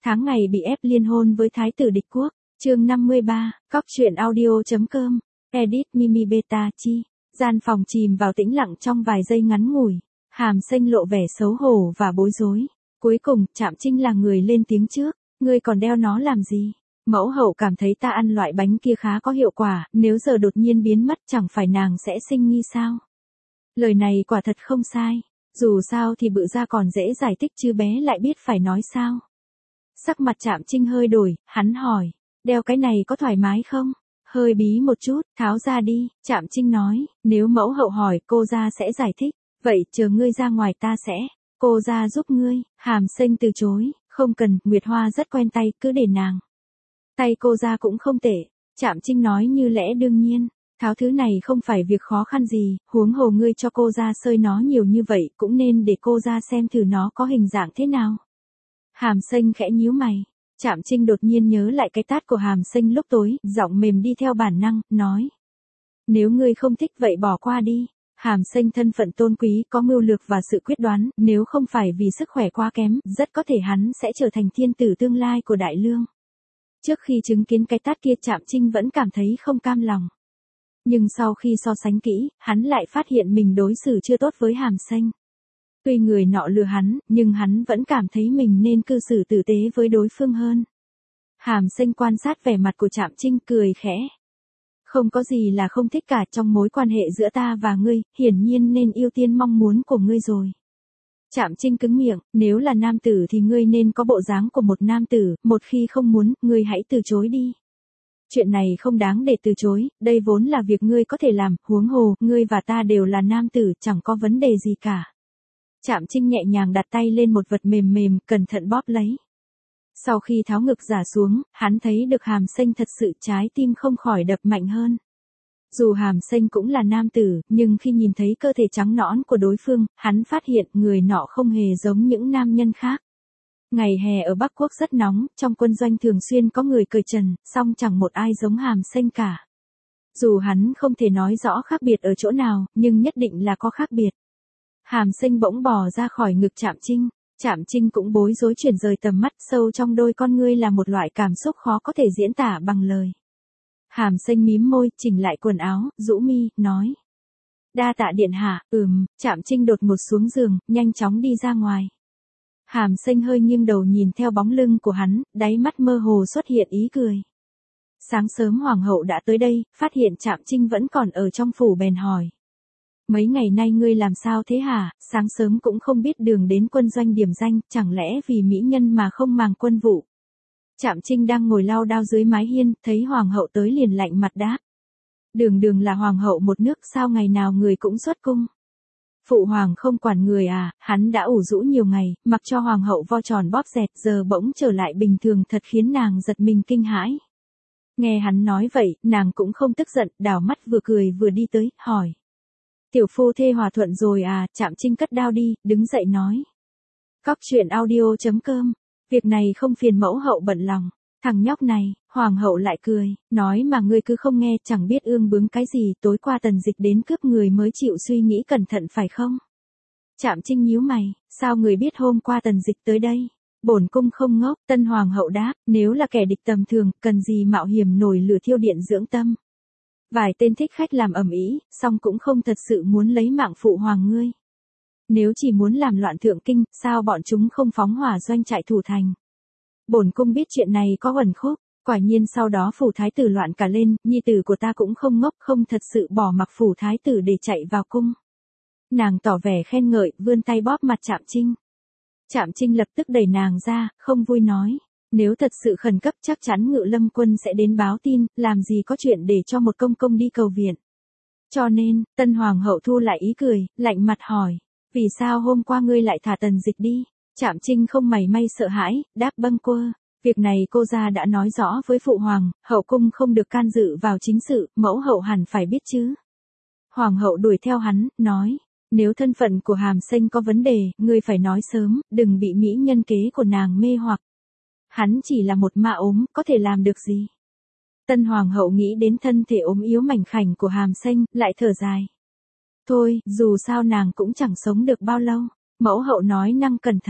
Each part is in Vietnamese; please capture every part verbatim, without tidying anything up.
tháng ngày bị ép liên hôn với thái tử địch quốc. Chương năm mươi ba, cóc truyện audio.com, edit Mimi Beta Chi. Gian phòng chìm vào tĩnh lặng trong vài giây ngắn ngủi, Hàm Xanh lộ vẻ xấu hổ và bối rối. Cuối cùng, Trạm Trinh là người lên tiếng trước, ngươi còn đeo nó làm gì? Mẫu hậu cảm thấy ta ăn loại bánh kia khá có hiệu quả, nếu giờ đột nhiên biến mất chẳng phải nàng sẽ sinh nghi sao? Lời này quả thật không sai, dù sao thì bự ra còn dễ giải thích chứ bé lại biết phải nói sao. Sắc mặt Trạm Trinh hơi đổi, hắn hỏi, đeo cái này có thoải mái không? Hơi bí một chút, tháo ra đi, Trạm Trinh nói, nếu mẫu hậu hỏi cô ra sẽ giải thích, vậy chờ ngươi ra ngoài ta sẽ, cô ra giúp ngươi. Hàm Xanh từ chối, không cần, Nguyệt Hoa rất quen tay, cứ để nàng. Tay cô ra cũng không tệ, Trạm Trinh nói như lẽ đương nhiên, tháo thứ này không phải việc khó khăn gì, huống hồ ngươi cho cô ra sơi nó nhiều như vậy cũng nên để cô ra xem thử nó có hình dạng thế nào. Hàm Xanh khẽ nhíu mày. Trạm Trinh đột nhiên nhớ lại cái tát của Hàm Xanh lúc tối, giọng mềm đi theo bản năng, nói. Nếu ngươi không thích vậy bỏ qua đi. Hàm Xanh thân phận tôn quý, có mưu lược và sự quyết đoán, nếu không phải vì sức khỏe quá kém, rất có thể hắn sẽ trở thành thiên tử tương lai của Đại Lương. Trước khi chứng kiến cái tát kia Trạm Trinh vẫn cảm thấy không cam lòng. Nhưng sau khi so sánh kỹ, hắn lại phát hiện mình đối xử chưa tốt với Hàm Xanh. Tuy người nọ lừa hắn, nhưng hắn vẫn cảm thấy mình nên cư xử tử tế với đối phương hơn. Hàm Xanh quan sát vẻ mặt của Trạm Trinh cười khẽ. Không có gì là không thích cả trong mối quan hệ giữa ta và ngươi, hiển nhiên nên ưu tiên mong muốn của ngươi rồi. Trạm Trinh cứng miệng, nếu là nam tử thì ngươi nên có bộ dáng của một nam tử, một khi không muốn, ngươi hãy từ chối đi. Chuyện này không đáng để từ chối, đây vốn là việc ngươi có thể làm, huống hồ, ngươi và ta đều là nam tử, chẳng có vấn đề gì cả. Trạm Trinh nhẹ nhàng đặt tay lên một vật mềm mềm, cẩn thận bóp lấy. Sau khi tháo ngực giả xuống, hắn thấy được Hàm Xanh thật sự trái tim không khỏi đập mạnh hơn. Dù Hàm Xanh cũng là nam tử, nhưng khi nhìn thấy cơ thể trắng nõn của đối phương, hắn phát hiện người nọ không hề giống những nam nhân khác. Ngày hè ở Bắc Quốc rất nóng, trong quân doanh thường xuyên có người cởi trần, song chẳng một ai giống Hàm Xanh cả. Dù hắn không thể nói rõ khác biệt ở chỗ nào, nhưng nhất định là có khác biệt. Hàm Xanh bỗng bò ra khỏi ngực Trạm Trinh, Trạm Trinh cũng bối rối chuyển rời tầm mắt, sâu trong đôi con ngươi là một loại cảm xúc khó có thể diễn tả bằng lời. Hàm Xanh mím môi, chỉnh lại quần áo, rũ mi, nói. Đa tạ điện hạ, ừm, Trạm Trinh đột ngột xuống giường, nhanh chóng đi ra ngoài. Hàm Xanh hơi nghiêng đầu nhìn theo bóng lưng của hắn, đáy mắt mơ hồ xuất hiện ý cười. Sáng sớm hoàng hậu đã tới đây, phát hiện Trạm Trinh vẫn còn ở trong phủ bèn hỏi. Mấy ngày nay ngươi làm sao thế hả, sáng sớm cũng không biết đường đến quân doanh điểm danh, chẳng lẽ vì mỹ nhân mà không màng quân vụ. Trạm Trinh đang ngồi lau đao dưới mái hiên, thấy hoàng hậu tới liền lạnh mặt đáp. Đường đường là hoàng hậu một nước, sao ngày nào người cũng xuất cung. Phụ hoàng không quản người à, hắn đã ủ rũ nhiều ngày, mặc cho hoàng hậu vo tròn bóp dẹt, giờ bỗng trở lại bình thường thật khiến nàng giật mình kinh hãi. Nghe hắn nói vậy, nàng cũng không tức giận, đảo mắt vừa cười vừa đi tới, hỏi. Tiểu phu thê hòa thuận rồi à, Trạm Trinh cất đao đi, đứng dậy nói. Cóc truyện audio.com, việc này không phiền mẫu hậu bận lòng. Thằng nhóc này, hoàng hậu lại cười, nói mà ngươi cứ không nghe, chẳng biết ương bướng cái gì, tối qua Tần Dịch đến cướp người mới chịu suy nghĩ cẩn thận phải không? Trạm Trinh nhíu mày, sao người biết hôm qua Tần Dịch tới đây? Bổn cung không ngốc, tân hoàng hậu đáp, nếu là kẻ địch tầm thường, cần gì mạo hiểm nổi lửa thiêu điện dưỡng tâm. Vài tên thích khách làm ầm ĩ, song cũng không thật sự muốn lấy mạng phụ hoàng ngươi. Nếu chỉ muốn làm loạn thượng kinh, sao bọn chúng không phóng hỏa doanh trại thủ thành? Bổn cung biết chuyện này có uẩn khúc, quả nhiên sau đó phủ thái tử loạn cả lên, nhi tử của ta cũng không ngốc, không thật sự bỏ mặc phủ thái tử để chạy vào cung. Nàng tỏ vẻ khen ngợi, vươn tay bóp mặt Trạm Trinh. Trạm Trinh lập tức đẩy nàng ra, không vui nói. Nếu thật sự khẩn cấp chắc chắn Ngự Lâm quân sẽ đến báo tin, làm gì có chuyện để cho một công công đi cầu viện. Cho nên, tân hoàng hậu thu lại ý cười, lạnh mặt hỏi, vì sao hôm qua ngươi lại thả Tần Dịch đi? Trạm Trinh không mảy may sợ hãi, đáp bâng quơ, việc này cô gia đã nói rõ với phụ hoàng, hậu cung không được can dự vào chính sự, mẫu hậu hẳn phải biết chứ. Hoàng hậu đuổi theo hắn, nói, nếu thân phận của Hàm Xanh có vấn đề, ngươi phải nói sớm, đừng bị mỹ nhân kế của nàng mê hoặc. Hắn chỉ là một ma ốm, có thể làm được gì? Tân hoàng hậu nghĩ đến thân thể ốm yếu mảnh khảnh của Hàm Xanh, lại thở dài. Thôi, dù sao nàng cũng chẳng sống được bao lâu. Mẫu hậu nói năng cẩn thận.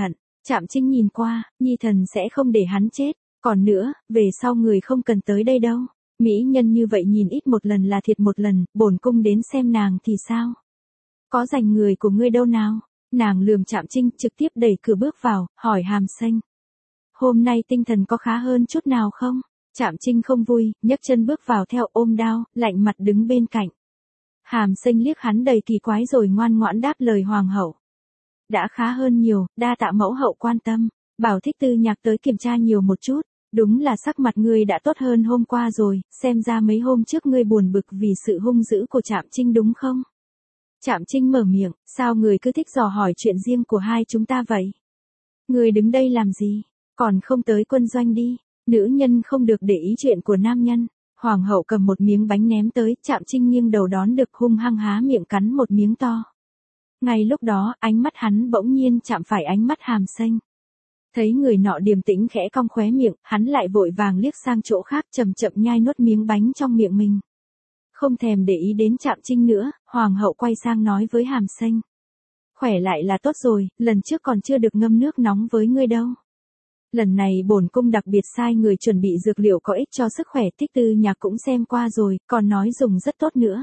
Trạm Trinh nhìn qua, Nhi thần sẽ không để hắn chết, còn nữa, về sau người không cần tới đây đâu. Mỹ nhân như vậy nhìn ít một lần là thiệt một lần, bổn cung đến xem nàng thì sao? Có rảnh người của ngươi đâu nào? Nàng lườm Trạm Trinh, trực tiếp đẩy cửa bước vào, hỏi Hàm Xanh. Hôm nay tinh thần có khá hơn chút nào không? Trạm Trinh không vui, nhấc chân bước vào theo ôm đao, lạnh mặt đứng bên cạnh. Hàm Xanh liếc hắn đầy kỳ quái rồi ngoan ngoãn đáp lời hoàng hậu. Đã khá hơn nhiều, đa tạ mẫu hậu quan tâm, bảo Thích Tư Nhạc tới kiểm tra nhiều một chút. Đúng là sắc mặt ngươi đã tốt hơn hôm qua rồi, xem ra mấy hôm trước ngươi buồn bực vì sự hung dữ của Trạm Trinh đúng không? Trạm Trinh mở miệng, sao người cứ thích dò hỏi chuyện riêng của hai chúng ta vậy? Ngươi đứng đây làm gì? Còn không tới quân doanh đi, nữ nhân không được để ý chuyện của nam nhân. Hoàng hậu cầm một miếng bánh ném tới, Trạm Trinh nghiêng đầu đón được hung hăng há miệng cắn một miếng to. Ngay lúc đó, ánh mắt hắn bỗng nhiên chạm phải ánh mắt Hàm Xanh. Thấy người nọ điềm tĩnh khẽ cong khóe miệng, hắn lại vội vàng liếc sang chỗ khác chậm chậm nhai nuốt miếng bánh trong miệng mình. Không thèm để ý đến Trạm Trinh nữa, hoàng hậu quay sang nói với Hàm Xanh. Khỏe lại là tốt rồi, lần trước còn chưa được ngâm nước nóng với ngươi đâu. Lần này bổn cung đặc biệt sai người chuẩn bị dược liệu có ích cho sức khỏe, Thích Tư Nhạc cũng xem qua rồi, còn nói dùng rất tốt nữa.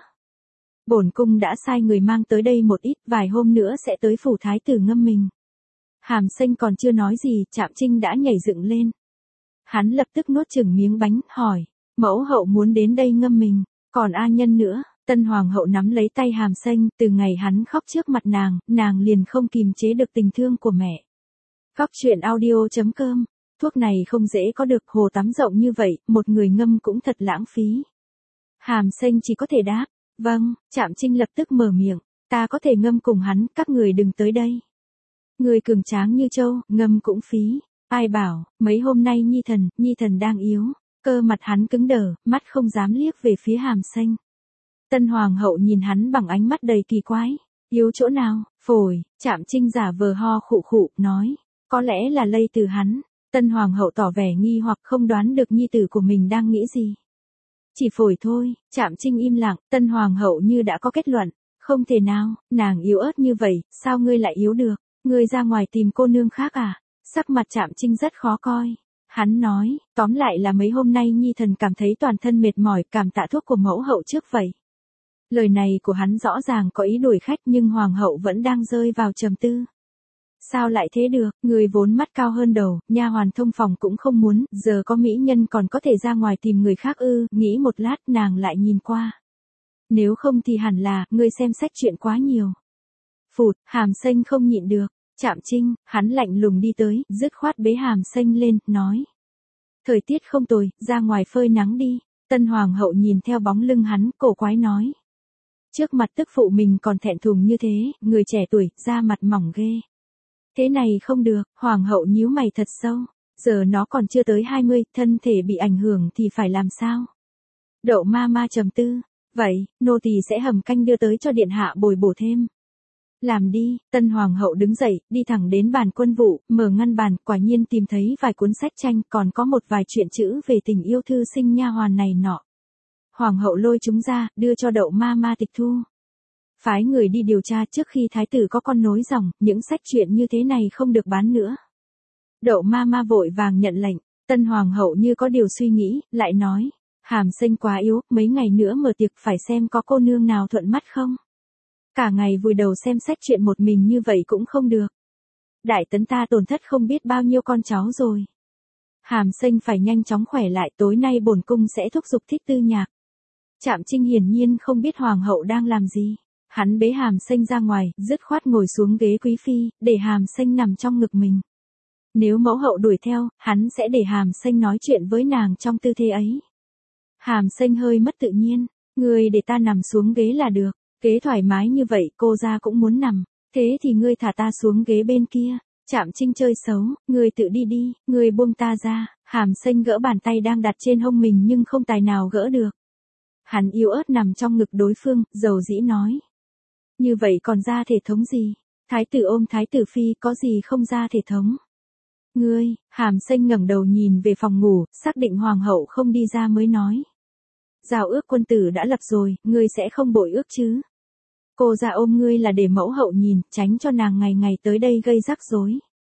Bổn cung đã sai người mang tới đây một ít, vài hôm nữa sẽ tới phủ thái tử ngâm mình. Hàm Xanh còn chưa nói gì, Trạm Trinh đã nhảy dựng lên. Hắn lập tức nuốt chửng miếng bánh, hỏi, mẫu hậu muốn đến đây ngâm mình, còn A Nhân nữa. Tân hoàng hậu nắm lấy tay Hàm Xanh, từ ngày hắn khóc trước mặt nàng, nàng liền không kìm chế được tình thương của mẹ. Góc truyện audio chấm com, thuốc này không dễ có được, hồ tắm rộng như vậy, một người ngâm cũng thật lãng phí. Hàm Xanh chỉ có thể đáp, vâng. Trạm Trinh lập tức mở miệng, ta có thể ngâm cùng hắn, các người đừng tới đây. Người cường tráng như trâu, ngâm cũng phí. Ai bảo, mấy hôm nay Nhi thần, Nhi thần đang yếu. Cơ mặt hắn cứng đờ, mắt không dám liếc về phía Hàm Xanh. Tân hoàng hậu nhìn hắn bằng ánh mắt đầy kỳ quái. Yếu chỗ nào? Phổi. Trạm Trinh giả vờ ho khụ khụ, nói. Có lẽ là lây từ hắn. Tân hoàng hậu tỏ vẻ nghi hoặc không đoán được nhi tử của mình đang nghĩ gì. Chỉ phổi thôi. Trạm Trinh im lặng, tân hoàng hậu như đã có kết luận. Không thể nào, nàng yếu ớt như vậy, sao ngươi lại yếu được? Ngươi ra ngoài tìm cô nương khác à? Sắc mặt Trạm Trinh rất khó coi. Hắn nói, tóm lại là mấy hôm nay Nhi thần cảm thấy toàn thân mệt mỏi, cảm tạ thuốc của mẫu hậu trước vậy. Lời này của hắn rõ ràng có ý đuổi khách nhưng hoàng hậu vẫn đang rơi vào trầm tư. Sao lại thế được, người vốn mắt cao hơn đầu, nha hoàn thông phòng cũng không muốn, giờ có mỹ nhân còn có thể ra ngoài tìm người khác ư, nghĩ một lát nàng lại nhìn qua. Nếu không thì hẳn là, ngươi xem sách chuyện quá nhiều. Phụt, Hàm Xanh không nhịn được. Trạm Trinh, hắn lạnh lùng đi tới, dứt khoát bế Hàm Xanh lên, nói. Thời tiết không tồi, ra ngoài phơi nắng đi. Tân hoàng hậu nhìn theo bóng lưng hắn, cổ quái nói. Trước mặt tức phụ mình còn thẹn thùng như thế, người trẻ tuổi, da mặt mỏng ghê. Thế này không được, hoàng hậu nhíu mày thật sâu. Giờ nó còn chưa tới hai mươi, thân thể bị ảnh hưởng thì phải làm sao? Đậu ma ma trầm tư. Vậy, nô tỳ sẽ hầm canh đưa tới cho điện hạ bồi bổ thêm. Làm đi. Tân hoàng hậu đứng dậy, đi thẳng đến bàn quân vụ, mở ngăn bàn, quả nhiên tìm thấy vài cuốn sách tranh, còn có một vài chuyện chữ về tình yêu thư sinh nha hoàn này nọ. Hoàng hậu lôi chúng ra, đưa cho đậu ma ma tịch thu. Phái người đi điều tra trước khi thái tử có con nối dòng, những sách chuyện như thế này không được bán nữa. Đậu ma ma vội vàng nhận lệnh, tân hoàng hậu như có điều suy nghĩ, lại nói, Hàm Xanh quá yếu, mấy ngày nữa mở tiệc phải xem có cô nương nào thuận mắt không. Cả ngày vùi đầu xem sách chuyện một mình như vậy cũng không được. Đại tấn ta tổn thất không biết bao nhiêu con cháu rồi. Hàm Xanh phải nhanh chóng khỏe lại, tối nay bổn cung sẽ thúc giục Thích Tư Nhạc. Trạm Trinh hiển nhiên không biết hoàng hậu đang làm gì. Hắn bế Hàm Xanh ra ngoài, dứt khoát ngồi xuống ghế quý phi, để Hàm Xanh nằm trong ngực mình. Nếu mẫu hậu đuổi theo, hắn sẽ để Hàm Xanh nói chuyện với nàng trong tư thế ấy. Hàm Xanh hơi mất tự nhiên, người để ta nằm xuống ghế là được. Ghế thoải mái như vậy cô ra cũng muốn nằm. Thế thì ngươi thả ta xuống ghế bên kia. Trạm Trinh chơi xấu, ngươi tự đi đi, ngươi buông ta ra. Hàm Xanh gỡ bàn tay đang đặt trên hông mình nhưng không tài nào gỡ được. Hắn yếu ớt nằm trong ngực đối phương, dầu dĩ nói. Như vậy còn ra thể thống gì? Thái tử ôm thái tử phi có gì không ra thể thống? Ngươi, Hàm Xanh ngẩng đầu nhìn về phòng ngủ, xác định hoàng hậu không đi ra mới nói. Giao ước quân tử đã lập rồi, ngươi sẽ không bội ước chứ? Cô ra ôm ngươi là để mẫu hậu nhìn, tránh cho nàng ngày ngày tới đây gây rắc rối.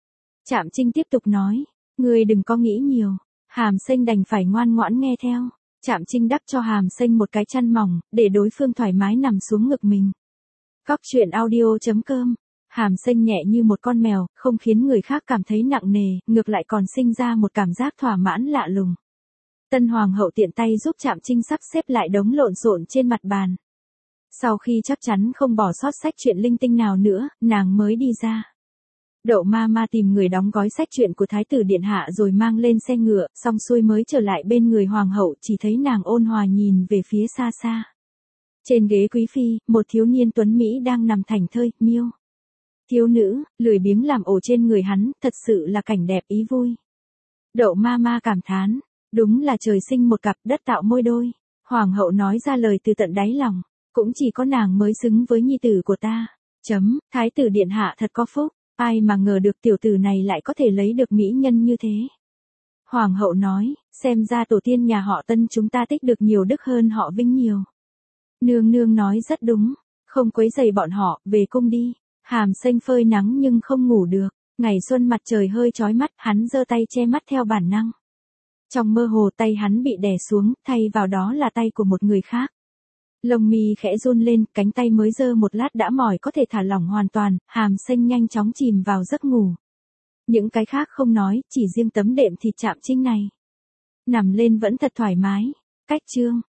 Trạm Trinh tiếp tục nói, ngươi đừng có nghĩ nhiều. Hàm Xanh đành phải ngoan ngoãn nghe theo. Trạm Trinh đắp cho Hàm Xanh một cái chăn mỏng, để đối phương thoải mái nằm xuống ngực mình. Cóc truyện audio chấm com. Hàm Xanh nhẹ như một con mèo, không khiến người khác cảm thấy nặng nề, ngược lại còn sinh ra một cảm giác thỏa mãn lạ lùng. Tân Hoàng hậu tiện tay giúp Trạm Trinh sắp xếp lại đống lộn xộn trên mặt bàn. Sau khi chắc chắn không bỏ sót sách truyện linh tinh nào nữa, nàng mới đi ra. Đậu ma ma tìm người đóng gói sách truyện của Thái tử Điện Hạ rồi mang lên xe ngựa, xong xuôi mới trở lại bên người Hoàng hậu, chỉ thấy nàng ôn hòa nhìn về phía xa xa. Trên ghế quý phi, một thiếu niên tuấn Mỹ đang nằm thảnh thơi, miêu. Thiếu nữ, lười biếng làm ổ trên người hắn, thật sự là cảnh đẹp ý vui. Đậu ma ma cảm thán, đúng là trời sinh một cặp đất tạo môi đôi. Hoàng hậu nói ra lời từ tận đáy lòng, cũng chỉ có nàng mới xứng với nhi tử của ta. Chấm, Thái tử Điện Hạ thật có phúc, ai mà ngờ được tiểu tử này lại có thể lấy được mỹ nhân như thế. Hoàng hậu nói, xem ra tổ tiên nhà họ Tân chúng ta tích được nhiều đức hơn họ Vinh nhiều. Nương nương nói rất đúng, không quấy rầy bọn họ, về cung đi. Hàm Xanh phơi nắng nhưng không ngủ được, ngày xuân mặt trời hơi chói mắt, hắn giơ tay che mắt theo bản năng. Trong mơ hồ tay hắn bị đè xuống, thay vào đó là tay của một người khác. Lông mi khẽ run lên, cánh tay mới giơ một lát đã mỏi có thể thả lỏng hoàn toàn, Hàm Xanh nhanh chóng chìm vào giấc ngủ. Những cái khác không nói, chỉ riêng tấm đệm thịt Trạm Trinh này. Nằm lên vẫn thật thoải mái. Cách chương